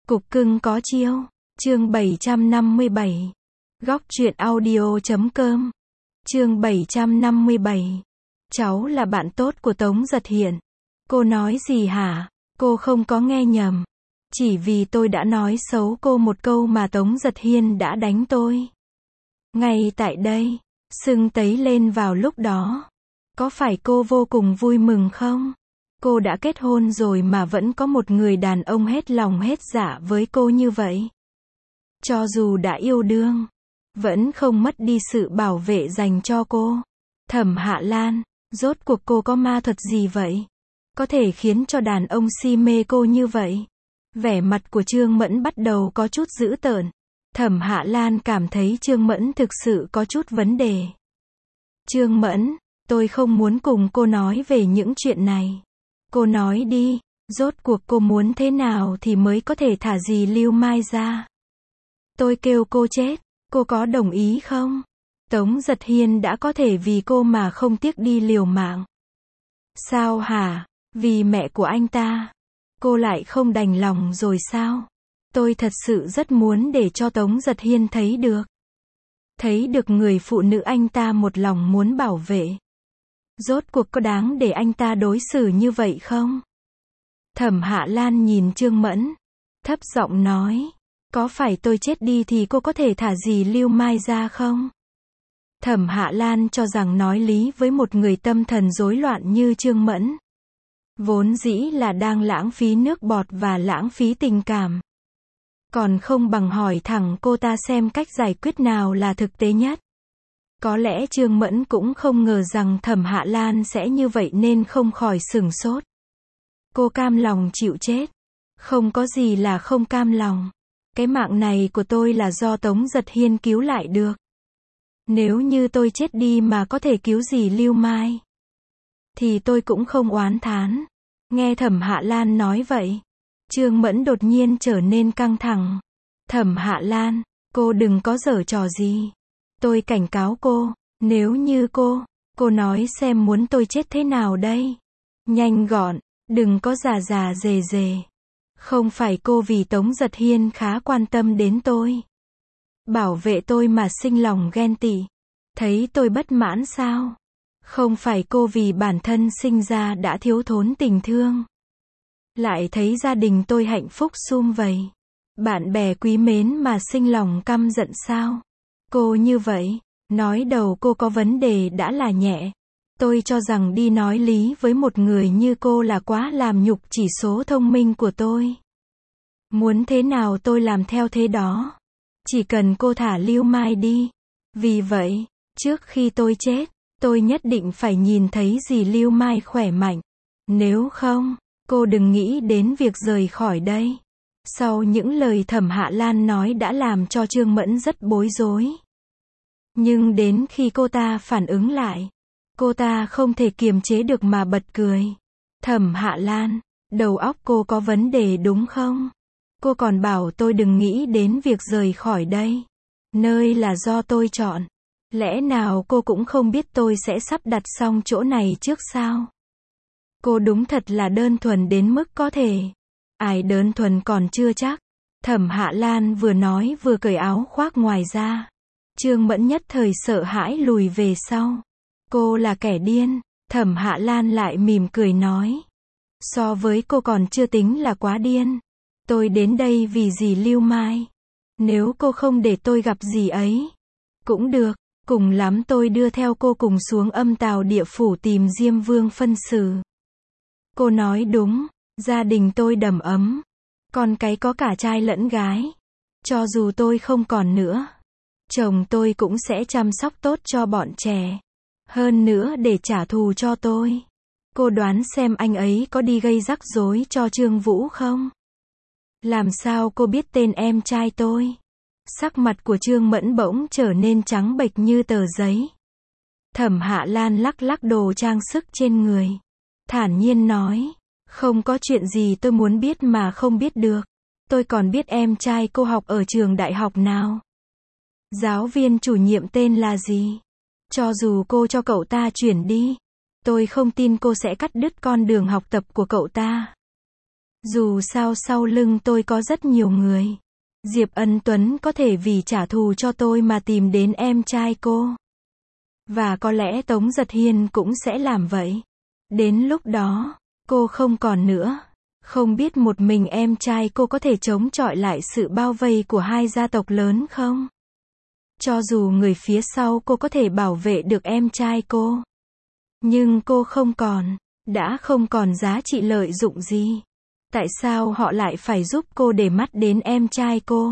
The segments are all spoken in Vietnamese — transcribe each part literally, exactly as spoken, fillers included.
Cục cưng có chiêu. Chương bảy trăm năm mươi bảy. Góc truyện audio chấm com. Chương bảy trăm năm mươi bảy. Cháu là bạn tốt của Tống Giật Hiền. Cô nói gì hả? Cô không có nghe nhầm. Chỉ vì tôi đã nói xấu cô một câu mà Tống Giật Hiên đã đánh tôi. Ngay tại đây, sưng tấy lên vào lúc đó. Có phải cô vô cùng vui mừng không? Cô đã kết hôn rồi mà vẫn có một người đàn ông hết lòng hết dạ với cô như vậy. Cho dù đã yêu đương, vẫn không mất đi sự bảo vệ dành cho cô. Thẩm Hạ Lan, rốt cuộc cô có ma thuật gì vậy? Có thể khiến cho đàn ông si mê cô như vậy? Vẻ mặt của Trương Mẫn bắt đầu có chút dữ tợn. Thẩm Hạ Lan cảm thấy Trương Mẫn thực sự có chút vấn đề. Trương Mẫn, tôi không muốn cùng cô nói về những chuyện này. Cô nói đi, rốt cuộc cô muốn thế nào thì mới có thể thả dì Lưu Mai ra. Tôi kêu cô chết, cô có đồng ý không? Tống Giật Hiên đã có thể vì cô mà không tiếc đi liều mạng. Sao hả? Vì mẹ của anh ta. Cô lại không đành lòng rồi sao? Tôi thật sự rất muốn để cho Tống Giật Hiên thấy được. Thấy được người phụ nữ anh ta một lòng muốn bảo vệ. Rốt cuộc có đáng để anh ta đối xử như vậy không? Thẩm Hạ Lan nhìn Trương Mẫn, thấp giọng nói, có phải tôi chết đi thì cô có thể thả dì Lưu Mai ra không? Thẩm Hạ Lan cho rằng nói lý với một người tâm thần rối loạn như Trương Mẫn, vốn dĩ là đang lãng phí nước bọt và lãng phí tình cảm. Còn không bằng hỏi thẳng cô ta xem cách giải quyết nào là thực tế nhất. Có lẽ Trương Mẫn cũng không ngờ rằng Thẩm Hạ Lan sẽ như vậy nên không khỏi sửng sốt. Cô cam lòng chịu chết. Không có gì là không cam lòng. Cái mạng này của tôi là do Tống Giật Hiên cứu lại được. Nếu như tôi chết đi mà có thể cứu dì Lưu Mai, thì tôi cũng không oán thán. Nghe Thẩm Hạ Lan nói vậy, Trương Mẫn đột nhiên trở nên căng thẳng. Thẩm Hạ Lan, cô đừng có giở trò gì. Tôi cảnh cáo cô, nếu như cô, cô nói xem muốn tôi chết thế nào đây? Nhanh gọn, đừng có già già dề dề. Không phải cô vì Tống Giật Hiên khá quan tâm đến tôi, bảo vệ tôi mà sinh lòng ghen tị, thấy tôi bất mãn sao? Không phải cô vì bản thân sinh ra đã thiếu thốn tình thương, lại thấy gia đình tôi hạnh phúc sum vầy, bạn bè quý mến mà sinh lòng căm giận sao? Cô như vậy, nói đầu cô có vấn đề đã là nhẹ. Tôi cho rằng đi nói lý với một người như cô là quá làm nhục chỉ số thông minh của tôi. Muốn thế nào tôi làm theo thế đó. Chỉ cần cô thả Lưu Mai đi. Vì vậy, trước khi tôi chết, tôi nhất định phải nhìn thấy dì Lưu Mai khỏe mạnh. Nếu không, cô đừng nghĩ đến việc rời khỏi đây. Sau những lời Thẩm Hạ Lan nói đã làm cho Trương Mẫn rất bối rối. Nhưng đến khi cô ta phản ứng lại, cô ta không thể kiềm chế được mà bật cười. Thẩm Hạ Lan, đầu óc cô có vấn đề đúng không? Cô còn bảo tôi đừng nghĩ đến việc rời khỏi đây. Nơi là do tôi chọn. Lẽ nào cô cũng không biết tôi sẽ sắp đặt xong chỗ này trước sao? Cô đúng thật là đơn thuần đến mức có thể. Ai đơn thuần còn chưa chắc. Thẩm Hạ Lan vừa nói vừa cởi áo khoác ngoài ra. Trương Mẫn nhất thời sợ hãi lùi về sau. Cô là kẻ điên. Thẩm Hạ Lan lại mỉm cười nói. So với cô còn chưa tính là quá điên. Tôi đến đây vì dì Lưu Mai. Nếu cô không để tôi gặp dì ấy, cũng được. Cùng lắm tôi đưa theo cô cùng xuống âm tào địa phủ tìm Diêm Vương phân xử. Cô nói đúng. Gia đình tôi đầm ấm. Con cái có cả trai lẫn gái. Cho dù tôi không còn nữa, chồng tôi cũng sẽ chăm sóc tốt cho bọn trẻ. Hơn nữa để trả thù cho tôi. Cô đoán xem anh ấy có đi gây rắc rối cho Trương Vũ không? Làm sao cô biết tên em trai tôi? Sắc mặt của Trương Mẫn bỗng trở nên trắng bệch như tờ giấy. Thẩm Hạ Lan lắc lắc đồ trang sức trên người. Thản nhiên nói. Không có chuyện gì tôi muốn biết mà không biết được. Tôi còn biết em trai cô học ở trường đại học nào. Giáo viên chủ nhiệm tên là gì? Cho dù cô cho cậu ta chuyển đi, tôi không tin cô sẽ cắt đứt con đường học tập của cậu ta. Dù sao sau lưng tôi có rất nhiều người. Diệp Ân Tuấn có thể vì trả thù cho tôi mà tìm đến em trai cô. Và có lẽ Tống Giật Hiên cũng sẽ làm vậy. Đến lúc đó, cô không còn nữa. Không biết một mình em trai cô có thể chống chọi lại sự bao vây của hai gia tộc lớn không? Cho dù người phía sau cô có thể bảo vệ được em trai cô. Nhưng cô không còn, đã không còn giá trị lợi dụng gì. Tại sao họ lại phải giúp cô để mắt đến em trai cô?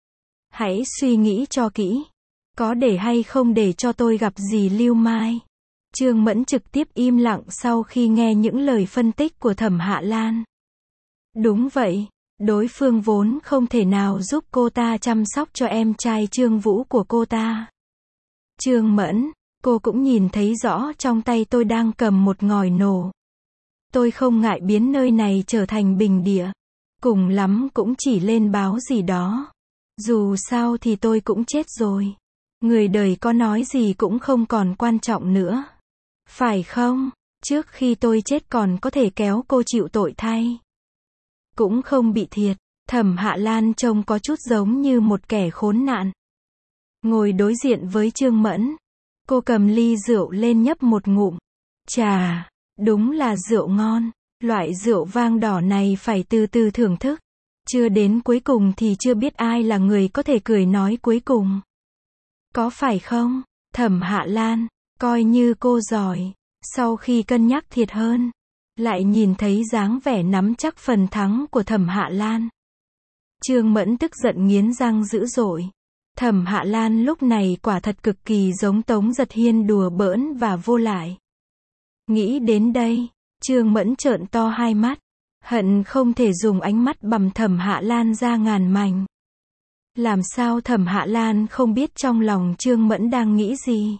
Hãy suy nghĩ cho kỹ. Có để hay không để cho tôi gặp dì Lưu Mai? Trương Mẫn trực tiếp im lặng sau khi nghe những lời phân tích của Thẩm Hạ Lan. Đúng vậy, đối phương vốn không thể nào giúp cô ta chăm sóc cho em trai Trương Vũ của cô ta. Trương Mẫn, cô cũng nhìn thấy rõ trong tay tôi đang cầm một ngòi nổ. Tôi không ngại biến nơi này trở thành bình địa. Cùng lắm cũng chỉ lên báo gì đó. Dù sao thì tôi cũng chết rồi. Người đời có nói gì cũng không còn quan trọng nữa. Phải không? Trước khi tôi chết còn có thể kéo cô chịu tội thay. Cũng không bị thiệt. Thẩm Hạ Lan trông có chút giống như một kẻ khốn nạn. Ngồi đối diện với Trương Mẫn. Cô cầm ly rượu lên nhấp một ngụm. Chà, đúng là rượu ngon. Loại rượu vang đỏ này phải từ từ thưởng thức. Chưa đến cuối cùng thì chưa biết ai là người có thể cười nói cuối cùng. Có phải không? Thẩm Hạ Lan, coi như cô giỏi. Sau khi cân nhắc thiệt hơn, lại nhìn thấy dáng vẻ nắm chắc phần thắng của Thẩm Hạ Lan. Trương Mẫn tức giận nghiến răng dữ dội. Thẩm Hạ Lan lúc này quả thật cực kỳ giống Tống Giật Hiên đùa bỡn và vô lại. Nghĩ đến đây, Trương Mẫn trợn to hai mắt, hận không thể dùng ánh mắt bằm Thẩm Hạ Lan ra ngàn mảnh. Làm sao Thẩm Hạ Lan không biết trong lòng Trương Mẫn đang nghĩ gì?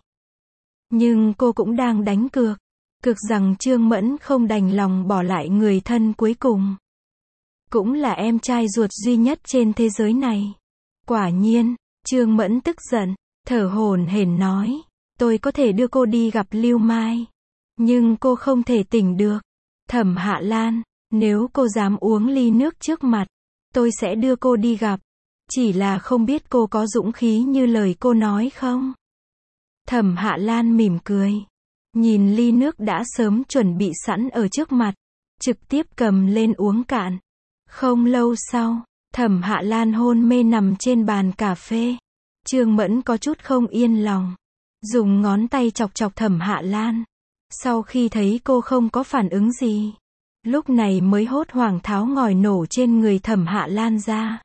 Nhưng cô cũng đang đánh cược, cược rằng Trương Mẫn không đành lòng bỏ lại người thân cuối cùng. Cũng là em trai ruột duy nhất trên thế giới này. Quả nhiên, Trương Mẫn tức giận, thở hổn hển nói, tôi có thể đưa cô đi gặp Lưu Mai. Nhưng cô không thể tỉnh được. Thẩm Hạ Lan, nếu cô dám uống ly nước trước mặt, tôi sẽ đưa cô đi gặp. Chỉ là không biết cô có dũng khí như lời cô nói không? Thẩm Hạ Lan mỉm cười. Nhìn ly nước đã sớm chuẩn bị sẵn ở trước mặt. Trực tiếp cầm lên uống cạn. Không lâu sau, Thẩm Hạ Lan hôn mê nằm trên bàn cà phê. Trương Mẫn có chút không yên lòng. Dùng ngón tay chọc chọc Thẩm Hạ Lan. Sau khi thấy cô không có phản ứng gì, lúc này mới hốt hoảng tháo ngòi nổ trên người Thẩm Hạ Lan ra.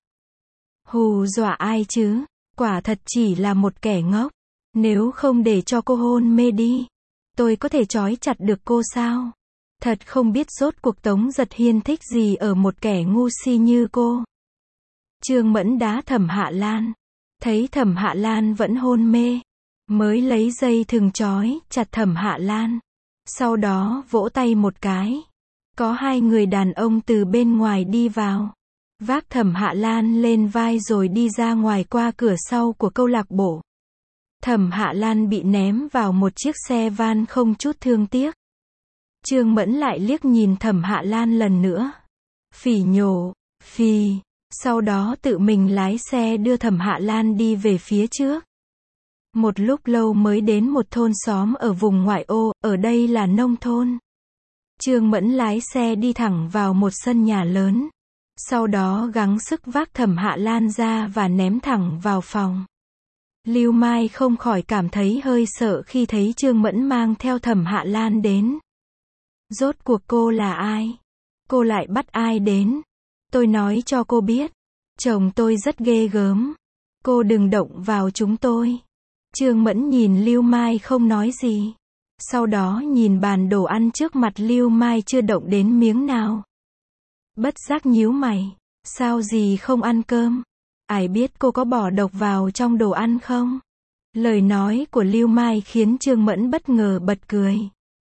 Hù dọa ai chứ? Quả thật chỉ là một kẻ ngốc. Nếu không để cho cô hôn mê đi, tôi có thể trói chặt được cô sao? Thật không biết rốt cuộc Tống Giật Hiên thích gì ở một kẻ ngu si như cô. Trương Mẫn đá Thẩm Hạ Lan. Thấy Thẩm Hạ Lan vẫn hôn mê, mới lấy dây thừng trói chặt Thẩm Hạ Lan. Sau đó vỗ tay một cái. Có hai người đàn ông từ bên ngoài đi vào. Vác Thẩm Hạ Lan lên vai rồi đi ra ngoài qua cửa sau của câu lạc bộ. Thẩm Hạ Lan bị ném vào một chiếc xe van không chút thương tiếc. Trương Mẫn lại liếc nhìn Thẩm Hạ Lan lần nữa. Phỉ nhổ, phì. Sau đó tự mình lái xe đưa Thẩm Hạ Lan đi về phía trước. Một lúc lâu mới đến một thôn xóm ở vùng ngoại ô, ở đây là nông thôn. Trương Mẫn lái xe đi thẳng vào một sân nhà lớn. Sau đó gắng sức vác Thẩm Hạ Lan ra và ném thẳng vào phòng. Lưu Mai không khỏi cảm thấy hơi sợ khi thấy Trương Mẫn mang theo Thẩm Hạ Lan đến. Rốt cuộc cô là ai? Cô lại bắt ai đến? Tôi nói cho cô biết, chồng tôi rất ghê gớm. Cô đừng động vào chúng tôi. Trương Mẫn nhìn Lưu Mai không nói gì. Sau đó nhìn bàn đồ ăn trước mặt Lưu Mai chưa động đến miếng nào. Bất giác nhíu mày. Sao dì không ăn cơm? Ai biết cô có bỏ độc vào trong đồ ăn không? Lời nói của Lưu Mai khiến Trương Mẫn bất ngờ bật cười.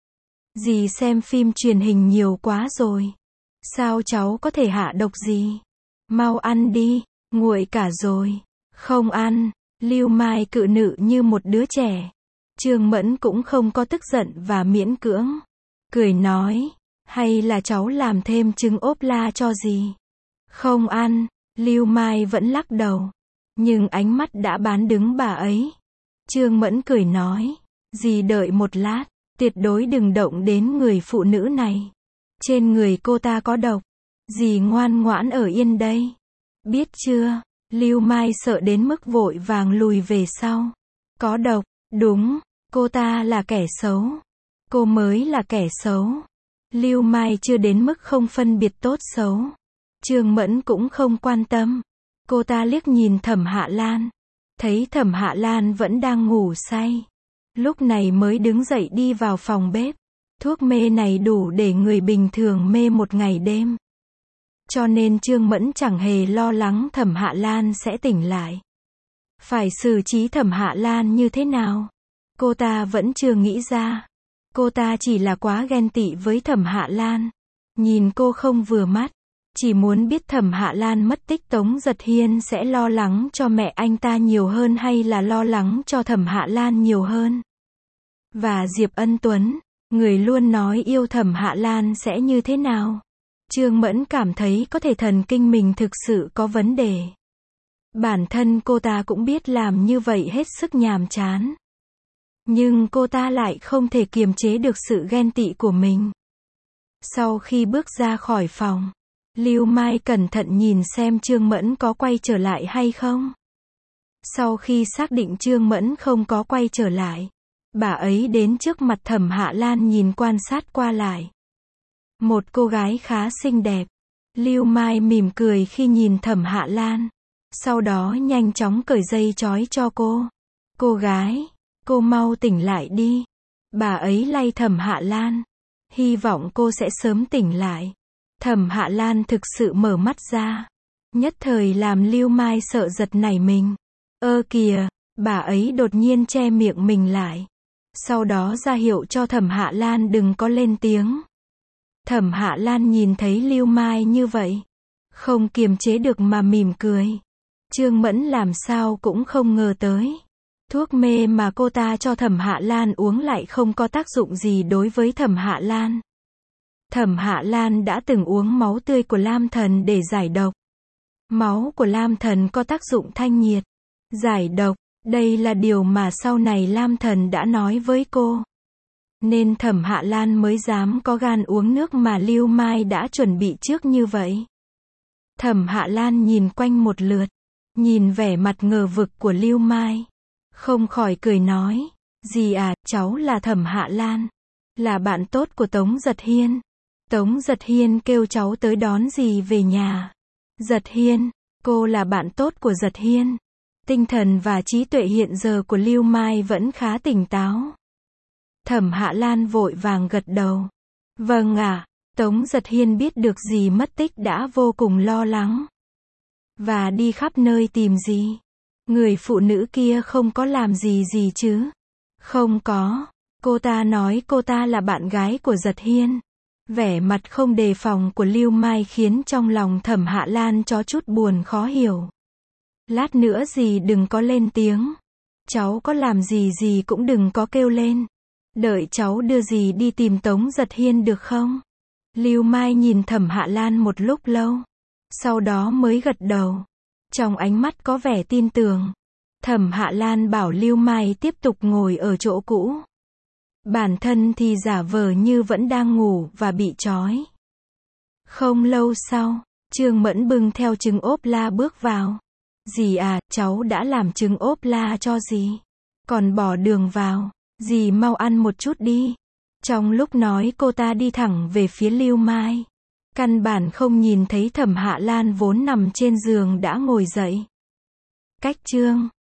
Dì xem phim truyền hình nhiều quá rồi. Sao cháu có thể hạ độc gì? Mau ăn đi, nguội cả rồi. Không ăn. Lưu Mai cự nữ như một đứa trẻ. Trương Mẫn cũng không có tức giận và miễn cưỡng. Cười nói, Hay là cháu làm thêm trứng ốp la cho dì? Không ăn, Lưu Mai vẫn lắc đầu. Nhưng ánh mắt đã bán đứng bà ấy. Trương Mẫn cười nói, dì đợi một lát, tuyệt đối đừng động đến người phụ nữ này. Trên người cô ta có độc. Dì ngoan ngoãn ở yên đây. Biết chưa? Lưu Mai sợ đến mức vội vàng lùi về sau. Có độc, đúng, cô ta là kẻ xấu. Cô mới là kẻ xấu. Lưu Mai chưa đến mức không phân biệt tốt xấu. Trương Mẫn cũng không quan tâm. Cô ta liếc nhìn Thẩm Hạ Lan. Thấy Thẩm Hạ Lan vẫn đang ngủ say. Lúc này mới đứng dậy đi vào phòng bếp. Thuốc mê này đủ để người bình thường mê một ngày đêm. Cho nên Trương Mẫn chẳng hề lo lắng Thẩm Hạ Lan sẽ tỉnh lại. Phải xử trí Thẩm Hạ Lan như thế nào? Cô ta vẫn chưa nghĩ ra. Cô ta chỉ là quá ghen tị với Thẩm Hạ Lan. Nhìn cô không vừa mắt. Chỉ muốn biết Thẩm Hạ Lan mất tích Tống Giật Hiên sẽ lo lắng cho mẹ anh ta nhiều hơn hay là lo lắng cho Thẩm Hạ Lan nhiều hơn. Và Diệp Ân Tuấn, người luôn nói yêu Thẩm Hạ Lan sẽ như thế nào? Trương Mẫn cảm thấy có thể thần kinh mình thực sự có vấn đề. Bản thân cô ta cũng biết làm như vậy hết sức nhàm chán. Nhưng cô ta lại không thể kiềm chế được sự ghen tị của mình. Sau khi bước ra khỏi phòng, Lưu Mai cẩn thận nhìn xem Trương Mẫn có quay trở lại hay không. Sau khi xác định Trương Mẫn không có quay trở lại, bà ấy đến trước mặt Thẩm Hạ Lan nhìn quan sát qua lại. Một cô gái khá xinh đẹp. Lưu Mai mỉm cười khi nhìn Thẩm Hạ Lan. Sau đó nhanh chóng cởi dây trói cho cô. Cô gái, cô mau tỉnh lại đi. Bà ấy lay Thẩm Hạ Lan. Hy vọng cô sẽ sớm tỉnh lại. Thẩm Hạ Lan thực sự mở mắt ra. Nhất thời làm Lưu Mai sợ giật nảy mình. Ơ kìa, bà ấy đột nhiên che miệng mình lại. Sau đó ra hiệu cho Thẩm Hạ Lan đừng có lên tiếng. Thẩm Hạ Lan nhìn thấy Lưu Mai như vậy, không kiềm chế được mà mỉm cười. Trương Mẫn làm sao cũng không ngờ tới. Thuốc mê mà cô ta cho Thẩm Hạ Lan uống lại không có tác dụng gì đối với Thẩm Hạ Lan. Thẩm Hạ Lan đã từng uống máu tươi của Lam Thần để giải độc. Máu của Lam Thần có tác dụng thanh nhiệt, giải độc. Đây là điều mà sau này Lam Thần đã nói với cô. Nên Thẩm Hạ Lan mới dám có gan uống nước mà Lưu Mai đã chuẩn bị trước như vậy. Thẩm Hạ Lan nhìn quanh một lượt, nhìn vẻ mặt ngờ vực của Lưu Mai, không khỏi cười nói, dì à, cháu là Thẩm Hạ Lan, là bạn tốt của Tống Giật Hiên. Tống Giật Hiên kêu cháu tới đón dì về nhà. Giật Hiên, cô là bạn tốt của Giật Hiên. Tinh thần và trí tuệ hiện giờ của Lưu Mai vẫn khá tỉnh táo. Thẩm Hạ Lan vội vàng gật đầu. Vâng ạ, à, Tống Giật Hiên biết được dì mất tích đã vô cùng lo lắng. Và đi khắp nơi tìm dì. Người phụ nữ kia không có làm gì gì chứ? Không có. Cô ta nói cô ta là bạn gái của Giật Hiên. Vẻ mặt không đề phòng của Lưu Mai khiến trong lòng Thẩm Hạ Lan có chút buồn khó hiểu. Lát nữa dì đừng có lên tiếng. Cháu có làm gì dì cũng đừng có kêu lên. Đợi cháu đưa dì đi tìm Tống Giật Hiên được không? Lưu Mai nhìn Thẩm Hạ Lan một lúc lâu. Sau đó mới gật đầu. Trong ánh mắt có vẻ tin tưởng. Thẩm Hạ Lan bảo Lưu Mai tiếp tục ngồi ở chỗ cũ. Bản thân thì giả vờ như vẫn đang ngủ và bị trói. Không lâu sau, Trương Mẫn bưng theo trứng ốp la bước vào. Dì à, cháu đã làm trứng ốp la cho dì. Còn bỏ đường vào. Dì mau ăn một chút đi. Trong lúc nói cô ta đi thẳng về phía Lưu Mai. Căn bản không nhìn thấy Thẩm Hạ Lan vốn nằm trên giường đã ngồi dậy. Cách chương